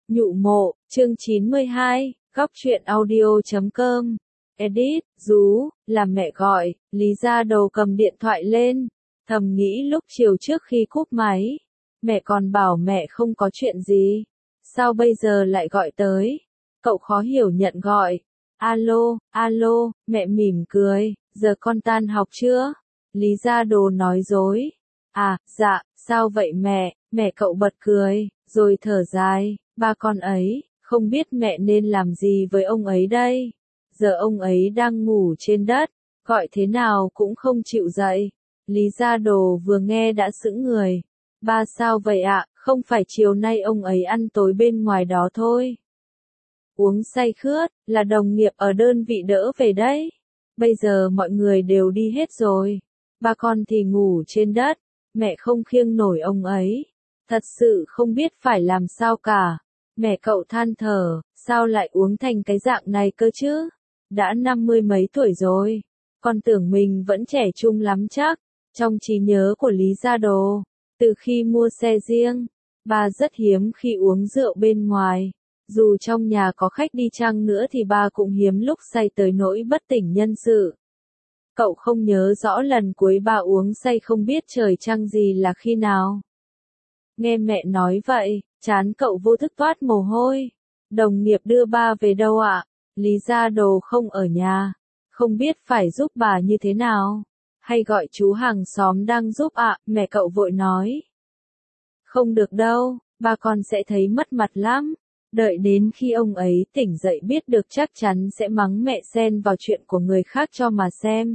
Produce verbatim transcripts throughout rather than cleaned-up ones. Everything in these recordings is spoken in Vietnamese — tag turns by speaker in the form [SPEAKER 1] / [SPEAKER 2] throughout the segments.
[SPEAKER 1] Nhụ mộ, chương chín mươi hai, góc truyện audio chấm com. Edit, Dú, là mẹ gọi, Lý Gia Đồ cầm điện thoại lên, thầm nghĩ lúc chiều trước khi cúp máy. Mẹ còn bảo mẹ không có chuyện gì. Sao bây giờ lại gọi tới? Cậu khó hiểu nhận gọi. Alo, alo, mẹ mỉm cười, giờ con tan học chưa? Lý Gia Đồ nói dối. À, dạ, sao vậy mẹ? Mẹ cậu bật cười, rồi thở dài, ba con ấy, không biết mẹ nên làm gì với ông ấy đây. Giờ ông ấy đang ngủ trên đất, gọi thế nào cũng không chịu dậy. Lý Gia Đồ vừa nghe đã sững người. Ba sao vậy ạ, không phải chiều nay ông ấy ăn tối bên ngoài đó thôi. Uống say khướt, là đồng nghiệp ở đơn vị đỡ về đấy. Bây giờ mọi người đều đi hết rồi. Ba con thì ngủ trên đất, mẹ không khiêng nổi ông ấy. Thật sự không biết phải làm sao cả. Mẹ cậu than thở, sao lại uống thành cái dạng này cơ chứ? Đã năm mươi mấy tuổi rồi. Con tưởng mình vẫn trẻ trung lắm chắc. Trong trí nhớ của Lý Gia Đồ, từ khi mua xe riêng, ba rất hiếm khi uống rượu bên ngoài. Dù trong nhà có khách đi chăng nữa thì ba cũng hiếm lúc say tới nỗi bất tỉnh nhân sự. Cậu không nhớ rõ lần cuối ba uống say không biết trời trăng gì là khi nào. Nghe mẹ nói vậy, trán cậu vô thức toát mồ hôi. Đồng nghiệp đưa ba về đâu ạ? Lý Gia Đồ không ở nhà, không biết phải giúp bà như thế nào. Hay gọi chú hàng xóm đang giúp ạ, mẹ cậu vội nói. Không được đâu, ba con sẽ thấy mất mặt lắm. Đợi đến khi ông ấy tỉnh dậy biết được chắc chắn sẽ mắng mẹ xen vào chuyện của người khác cho mà xem.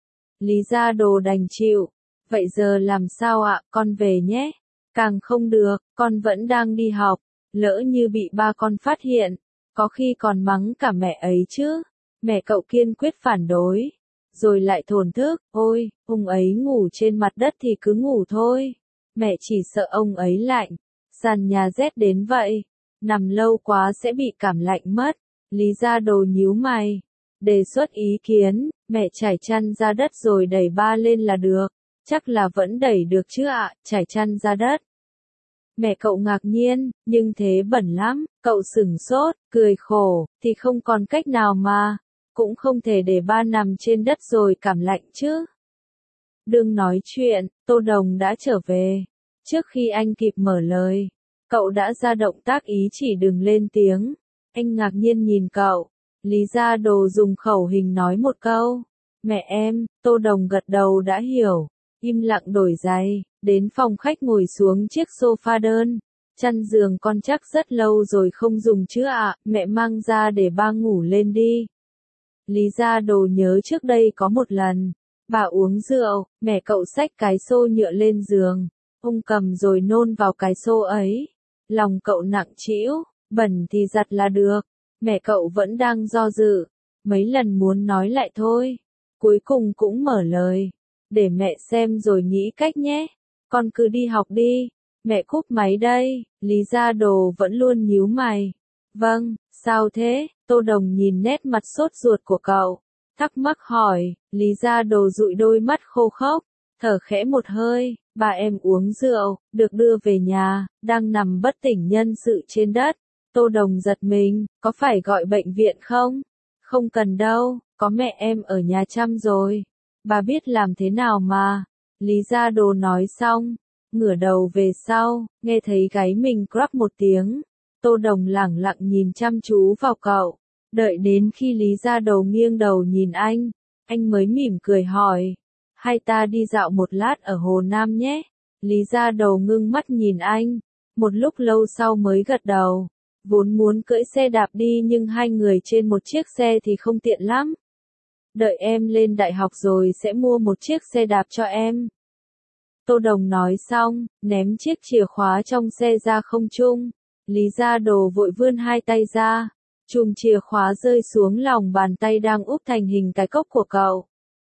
[SPEAKER 1] Lý Gia Đồ đành chịu. Vậy giờ làm sao ạ, con về nhé. Càng không được, con vẫn đang đi học. Lỡ như bị ba con phát hiện, có khi còn mắng cả mẹ ấy chứ. Mẹ cậu kiên quyết phản đối. Rồi lại thổn thức, ôi, ông ấy ngủ trên mặt đất thì cứ ngủ thôi. Mẹ chỉ sợ ông ấy lạnh. Sàn nhà rét đến vậy. Nằm lâu quá sẽ bị cảm lạnh mất. Lý Gia Đồ nhíu mày. Đề xuất ý kiến, mẹ trải chăn ra đất rồi đẩy ba lên là được. Chắc là vẫn đẩy được chứ ạ, trải chăn ra đất. Mẹ cậu ngạc nhiên, nhưng thế bẩn lắm, cậu sửng sốt, cười khổ, thì không còn cách nào mà. Cũng không thể để ba nằm trên đất rồi cảm lạnh chứ. Đừng nói chuyện, Tô Đồng đã trở về. Trước khi anh kịp mở lời, cậu đã ra động tác ý chỉ đừng lên tiếng. Anh ngạc nhiên nhìn cậu. Lý Gia Đồ dùng khẩu hình nói một câu. Mẹ em, Tô Đồng gật đầu đã hiểu. Im lặng đổi giày, đến phòng khách ngồi xuống chiếc sofa đơn. Chăn giường con chắc rất lâu rồi không dùng chứ ạ, mẹ mang ra để ba ngủ lên đi. Lý Gia Đồ nhớ trước đây có một lần, bà uống rượu, mẹ cậu xách cái xô nhựa lên giường. Ông cầm rồi nôn vào cái xô ấy. Lòng cậu nặng trĩu, bẩn thì giặt là được. Mẹ cậu vẫn đang do dự, mấy lần muốn nói lại thôi. Cuối cùng cũng mở lời. Để mẹ xem rồi nghĩ cách nhé. Con cứ đi học đi. Mẹ cúp máy đây. Lý Gia Đồ vẫn luôn nhíu mày. Vâng, sao thế? Tô Đồng nhìn nét mặt sốt ruột của cậu. Thắc mắc hỏi. Lý Gia Đồ dụi đôi mắt khô khốc. Thở khẽ một hơi. Bà em uống rượu, được đưa về nhà, đang nằm bất tỉnh nhân sự trên đất. Tô Đồng giật mình, có phải gọi bệnh viện không? Không cần đâu, có mẹ em ở nhà chăm rồi. Bà biết làm thế nào mà. Lý Gia Đồ nói xong, ngửa đầu về sau, nghe thấy gáy mình crap một tiếng. Tô Đồng lẳng lặng nhìn chăm chú vào cậu. Đợi đến khi Lý Gia Đồ nghiêng đầu nhìn anh, anh mới mỉm cười hỏi. Hay ta đi dạo một lát ở Hồ Nam nhé. Lý Gia Đồ ngưng mắt nhìn anh. Một lúc lâu sau mới gật đầu. Vốn muốn cưỡi xe đạp đi nhưng hai người trên một chiếc xe thì không tiện lắm. Đợi em lên đại học rồi sẽ mua một chiếc xe đạp cho em. Tô Đồng nói xong, ném chiếc chìa khóa trong xe ra không trung. Lý Gia Đồ vội vươn hai tay ra. Chùm chìa khóa rơi xuống lòng bàn tay đang úp thành hình cái cốc của cậu.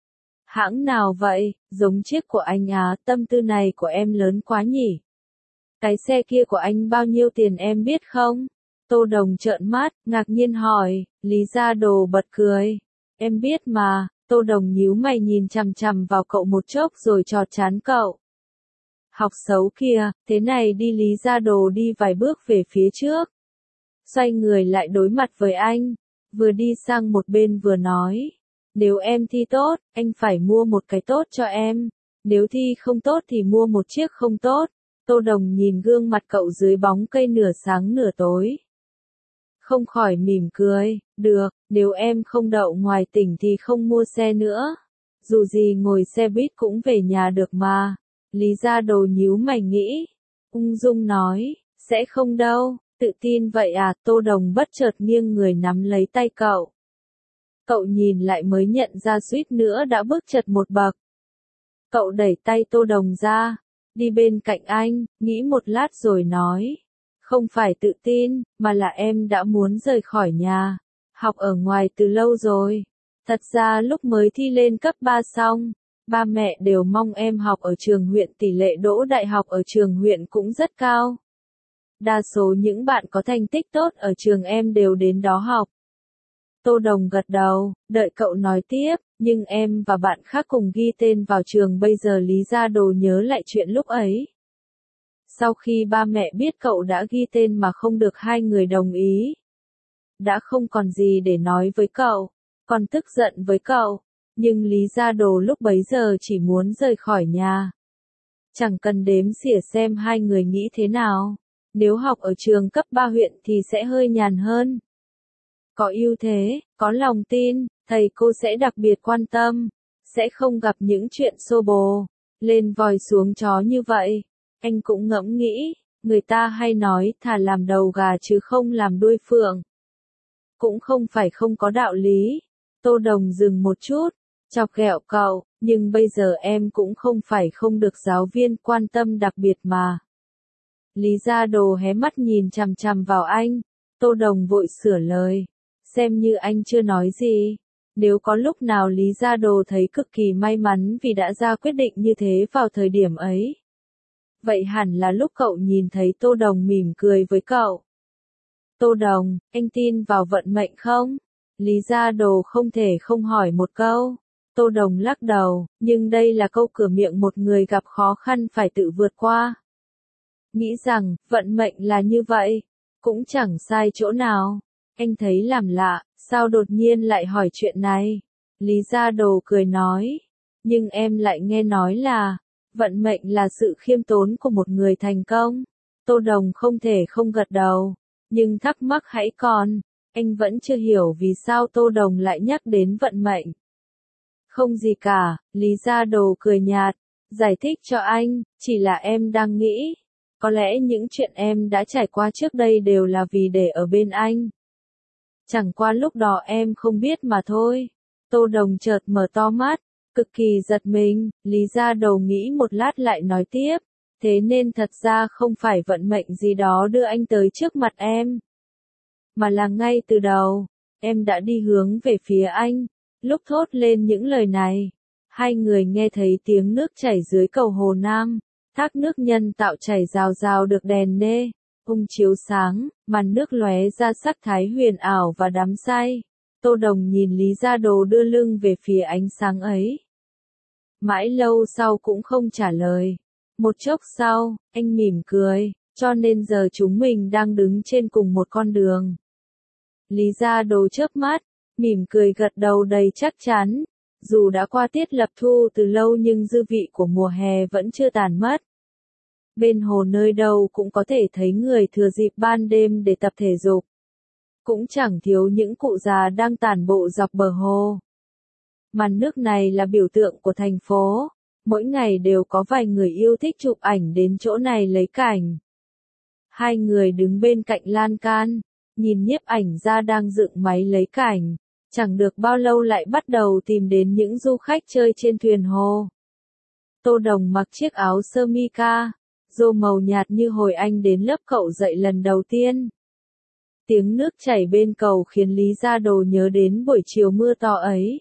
[SPEAKER 1] Hãng nào vậy, giống chiếc của anh á, tâm tư này của em lớn quá nhỉ. Cái xe kia của anh bao nhiêu tiền em biết không? Tô Đồng trợn mắt, ngạc nhiên hỏi. Lý Gia Đồ bật cười. Em biết mà. Tô Đồng nhíu mày nhìn chằm chằm vào cậu một chốc rồi chọt chán cậu. Học xấu kìa, thế này đi. Lý Gia Đồ đi vài bước về phía trước. xoay người lại đối mặt với anh, vừa đi sang một bên vừa nói, nếu em thi tốt, anh phải mua một cái tốt cho em, nếu thi không tốt thì mua một chiếc không tốt. Tô Đồng nhìn gương mặt cậu dưới bóng cây nửa sáng nửa tối, không khỏi mỉm cười, được, nếu em không đậu ngoài tỉnh thì không mua xe nữa, dù gì ngồi xe buýt cũng về nhà được mà. Lý Gia Đồ nhíu mày nghĩ, ung dung nói, sẽ không đâu, tự tin vậy à? Tô Đồng bất chợt nghiêng người nắm lấy tay cậu. Cậu nhìn lại mới nhận ra suýt nữa đã bước chật một bậc. Cậu đẩy tay Tô Đồng ra, đi bên cạnh anh, nghĩ một lát rồi nói, không phải tự tin, mà là em đã muốn rời khỏi nhà, học ở ngoài từ lâu rồi. Thật ra lúc mới thi lên cấp ba xong, ba mẹ đều mong em học ở trường huyện, tỷ lệ đỗ đại học ở trường huyện cũng rất cao. Đa số những bạn có thành tích tốt ở trường em đều đến đó học. Tô Đồng gật đầu, đợi cậu nói tiếp, nhưng em và bạn khác cùng ghi tên vào trường bây giờ. Lý Gia Đồ nhớ lại chuyện lúc ấy. Sau khi ba mẹ biết cậu đã ghi tên mà không được hai người đồng ý, đã không còn gì để nói với cậu, còn tức giận với cậu, nhưng Lý Gia Đồ lúc bấy giờ chỉ muốn rời khỏi nhà. Chẳng cần đếm xỉa xem hai người nghĩ thế nào, nếu học ở trường cấp ba huyện thì sẽ hơi nhàn hơn. Có ưu thế, có lòng tin, thầy cô sẽ đặc biệt quan tâm, sẽ không gặp những chuyện xô bồ, lên vòi xuống chó như vậy. Anh cũng ngẫm nghĩ, người ta hay nói thà làm đầu gà chứ không làm đuôi phượng. Cũng không phải không có đạo lý. Tô Đồng dừng một chút, chọc ghẹo cậu, nhưng bây giờ em cũng không phải không được giáo viên quan tâm đặc biệt mà. Lý Gia Đồ hé mắt nhìn chằm chằm vào anh, Tô Đồng vội sửa lời, xem như anh chưa nói gì. Nếu có lúc nào Lý Gia Đồ thấy cực kỳ may mắn vì đã ra quyết định như thế vào thời điểm ấy, vậy hẳn là lúc cậu nhìn thấy Tô Đồng mỉm cười với cậu. Tô Đồng, anh tin vào vận mệnh không? Lý Gia Đồ không thể không hỏi một câu. Tô Đồng lắc đầu, nhưng đây là câu cửa miệng một người gặp khó khăn phải tự vượt qua. Nghĩ rằng, vận mệnh là như vậy, cũng chẳng sai chỗ nào. Anh thấy làm lạ, sao đột nhiên lại hỏi chuyện này? Lý Gia Đồ cười nói, nhưng em lại nghe nói là, vận mệnh là sự khiêm tốn của một người thành công. Tô Đồng không thể không gật đầu, nhưng thắc mắc hãy còn, anh vẫn chưa hiểu vì sao Tô Đồng lại nhắc đến vận mệnh. Không gì cả, Lý Gia Đồ cười nhạt, giải thích cho anh, chỉ là em đang nghĩ, có lẽ những chuyện em đã trải qua trước đây đều là vì để ở bên anh. Chẳng qua lúc đó em không biết mà thôi. Tô Đồng chợt mở to mắt, cực kỳ giật mình. Lý Gia Đồ nghĩ một lát lại nói tiếp, thế nên thật ra không phải vận mệnh gì đó đưa anh tới trước mặt em, mà là ngay từ đầu, em đã đi hướng về phía anh. Lúc thốt lên những lời này, hai người nghe thấy tiếng nước chảy dưới cầu Hồ Nam, thác nước nhân tạo chảy rào rào được đèn nê ung chiếu sáng, màn nước lóe ra sắc thái huyền ảo và đắm say. Tô Đồng nhìn Lý Gia Đồ đưa lưng về phía ánh sáng ấy. Mãi lâu sau cũng không trả lời. Một chốc sau, anh mỉm cười, cho nên giờ chúng mình đang đứng trên cùng một con đường. Lý Gia Đồ chớp mắt, mỉm cười gật đầu đầy chắc chắn. Dù đã qua tiết lập thu từ lâu nhưng dư vị của mùa hè vẫn chưa tàn mất. Bên hồ nơi đâu cũng có thể thấy người thừa dịp ban đêm để tập thể dục. Cũng chẳng thiếu những cụ già đang tản bộ dọc bờ hồ. Màn nước này là biểu tượng của thành phố. Mỗi ngày đều có vài người yêu thích chụp ảnh đến chỗ này lấy cảnh. Hai người đứng bên cạnh lan can, nhìn nhiếp ảnh gia đang dựng máy lấy cảnh. Chẳng được bao lâu lại bắt đầu tìm đến những du khách chơi trên thuyền hồ. Tô Đồng mặc chiếc áo sơ mi ca, rô màu nhạt như hồi anh đến lớp cậu dạy lần đầu tiên. Tiếng nước chảy bên cầu khiến Lý Gia Đồ nhớ đến buổi chiều mưa to ấy.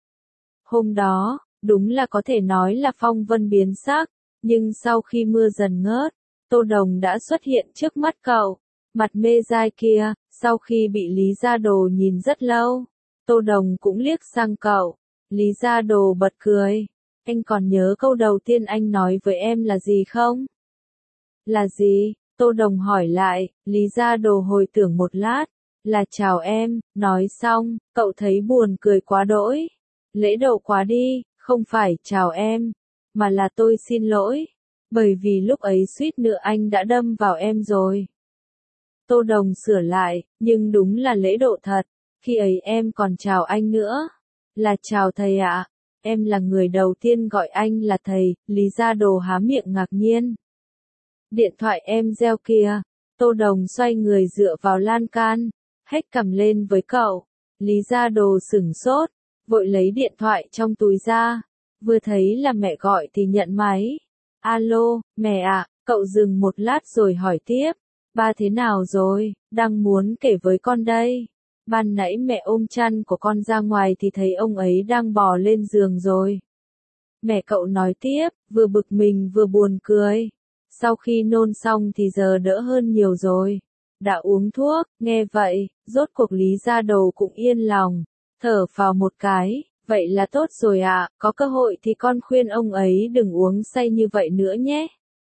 [SPEAKER 1] Hôm đó, đúng là có thể nói là phong vân biến sắc, nhưng sau khi mưa dần ngớt, Tô Đồng đã xuất hiện trước mắt cậu, mặt mê dai kia. Sau khi bị Lý Gia Đồ nhìn rất lâu, Tô Đồng cũng liếc sang cậu. Lý Gia Đồ bật cười, anh còn nhớ câu đầu tiên anh nói với em là gì không? Là gì? Tô Đồng hỏi lại, Lý Gia Đồ hồi tưởng một lát, là chào em, nói xong, cậu thấy buồn cười quá đỗi. Lễ độ quá đi, không phải chào em, mà là tôi xin lỗi, bởi vì lúc ấy suýt nữa anh đã đâm vào em rồi. Tô Đồng sửa lại, nhưng đúng là lễ độ thật, khi ấy em còn chào anh nữa. Là chào thầy ạ, em là người đầu tiên gọi anh là thầy, Lý Gia Đồ há miệng ngạc nhiên. Điện thoại em reo kìa, Tô Đồng xoay người dựa vào lan can, hét cằm lên với cậu. Lý Gia Đồ sửng sốt, vội lấy điện thoại trong túi ra, vừa thấy là mẹ gọi thì nhận máy. Alo, mẹ ạ, cậu dừng một lát rồi hỏi tiếp, ba thế nào rồi, đang muốn kể với con đây. Ban nãy mẹ ôm chăn của con ra ngoài thì thấy ông ấy đang bò lên giường rồi. Mẹ cậu nói tiếp, vừa bực mình vừa buồn cười. Sau khi nôn xong thì giờ đỡ hơn nhiều rồi. Đã uống thuốc, nghe vậy, rốt cuộc Lý Gia Đồ cũng yên lòng, thở phào một cái, vậy là tốt rồi ạ, có cơ hội thì con khuyên ông ấy đừng uống say như vậy nữa nhé.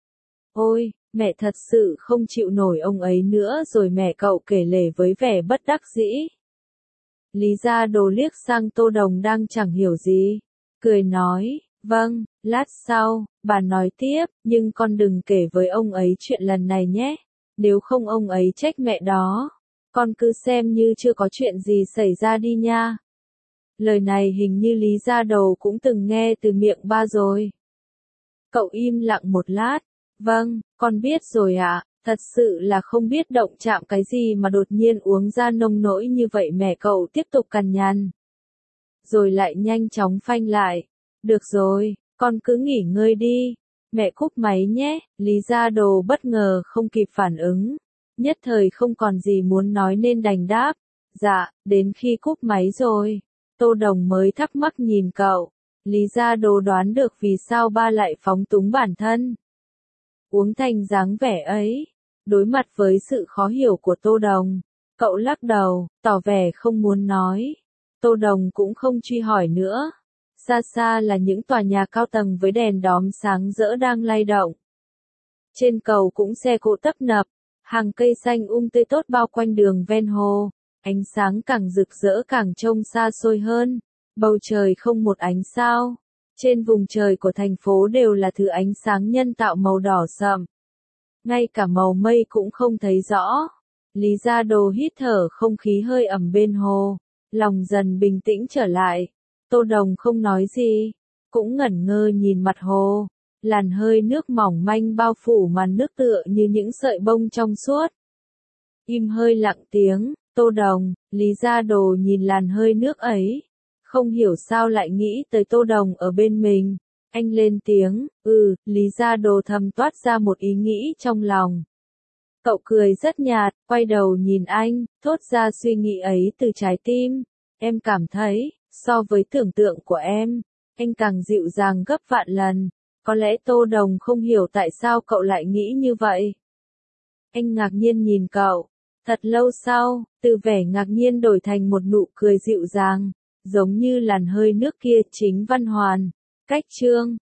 [SPEAKER 1] Ôi, mẹ thật sự không chịu nổi ông ấy nữa rồi, mẹ cậu kể lể với vẻ bất đắc dĩ. Lý Gia Đồ liếc sang Tô Đồng đang chẳng hiểu gì, cười nói, vâng, lát sau, bà nói tiếp, nhưng con đừng kể với ông ấy chuyện lần này nhé, nếu không ông ấy trách mẹ đó, con cứ xem như chưa có chuyện gì xảy ra đi nha. Lời này hình như Lý Gia Đồ cũng từng nghe từ miệng ba rồi. Cậu im lặng một lát, vâng, con biết rồi ạ, thật sự là không biết động chạm cái gì mà đột nhiên uống ra nông nỗi như vậy. Mẹ cậu tiếp tục cằn nhằn, rồi lại nhanh chóng phanh lại, được rồi, con cứ nghỉ ngơi đi, mẹ cúp máy nhé. Lý Gia Đồ bất ngờ không kịp phản ứng, nhất thời không còn gì muốn nói nên đành đáp, dạ, đến khi cúp máy rồi. Tô Đồng mới thắc mắc nhìn cậu, Lý Gia Đồ đoán được vì sao ba lại phóng túng bản thân, uống thành dáng vẻ ấy. Đối mặt với sự khó hiểu của Tô Đồng, cậu lắc đầu, tỏ vẻ không muốn nói. Tô Đồng cũng không truy hỏi nữa. Xa xa là những tòa nhà cao tầng với đèn đóm sáng rỡ đang lay động. Trên cầu cũng xe cộ tấp nập, hàng cây xanh um tươi tốt bao quanh đường ven hồ, ánh sáng càng rực rỡ càng trông xa xôi hơn, bầu trời không một ánh sao. Trên vùng trời của thành phố đều là thứ ánh sáng nhân tạo màu đỏ sậm. Ngay cả màu mây cũng không thấy rõ. Lý Gia Đồ hít thở không khí hơi ẩm bên hồ, lòng dần bình tĩnh trở lại. Tô Đồng không nói gì, cũng ngẩn ngơ nhìn mặt hồ, làn hơi nước mỏng manh bao phủ màn nước tựa như những sợi bông trong suốt. Im hơi lặng tiếng, Tô Đồng, Lý Gia Đồ nhìn làn hơi nước ấy, không hiểu sao lại nghĩ tới Tô Đồng ở bên mình. Anh lên tiếng, ừ, Lý Gia Đồ thầm toát ra một ý nghĩ trong lòng. Cậu cười rất nhạt, quay đầu nhìn anh, thốt ra suy nghĩ ấy từ trái tim. Em cảm thấy, so với tưởng tượng của em, anh càng dịu dàng gấp vạn lần. Có lẽ Tô Đồng không hiểu tại sao cậu lại nghĩ như vậy. Anh ngạc nhiên nhìn cậu. Thật lâu sau, từ vẻ ngạc nhiên đổi thành một nụ cười dịu dàng, giống như làn hơi nước kia. Chính Văn Hoàn. Cách chương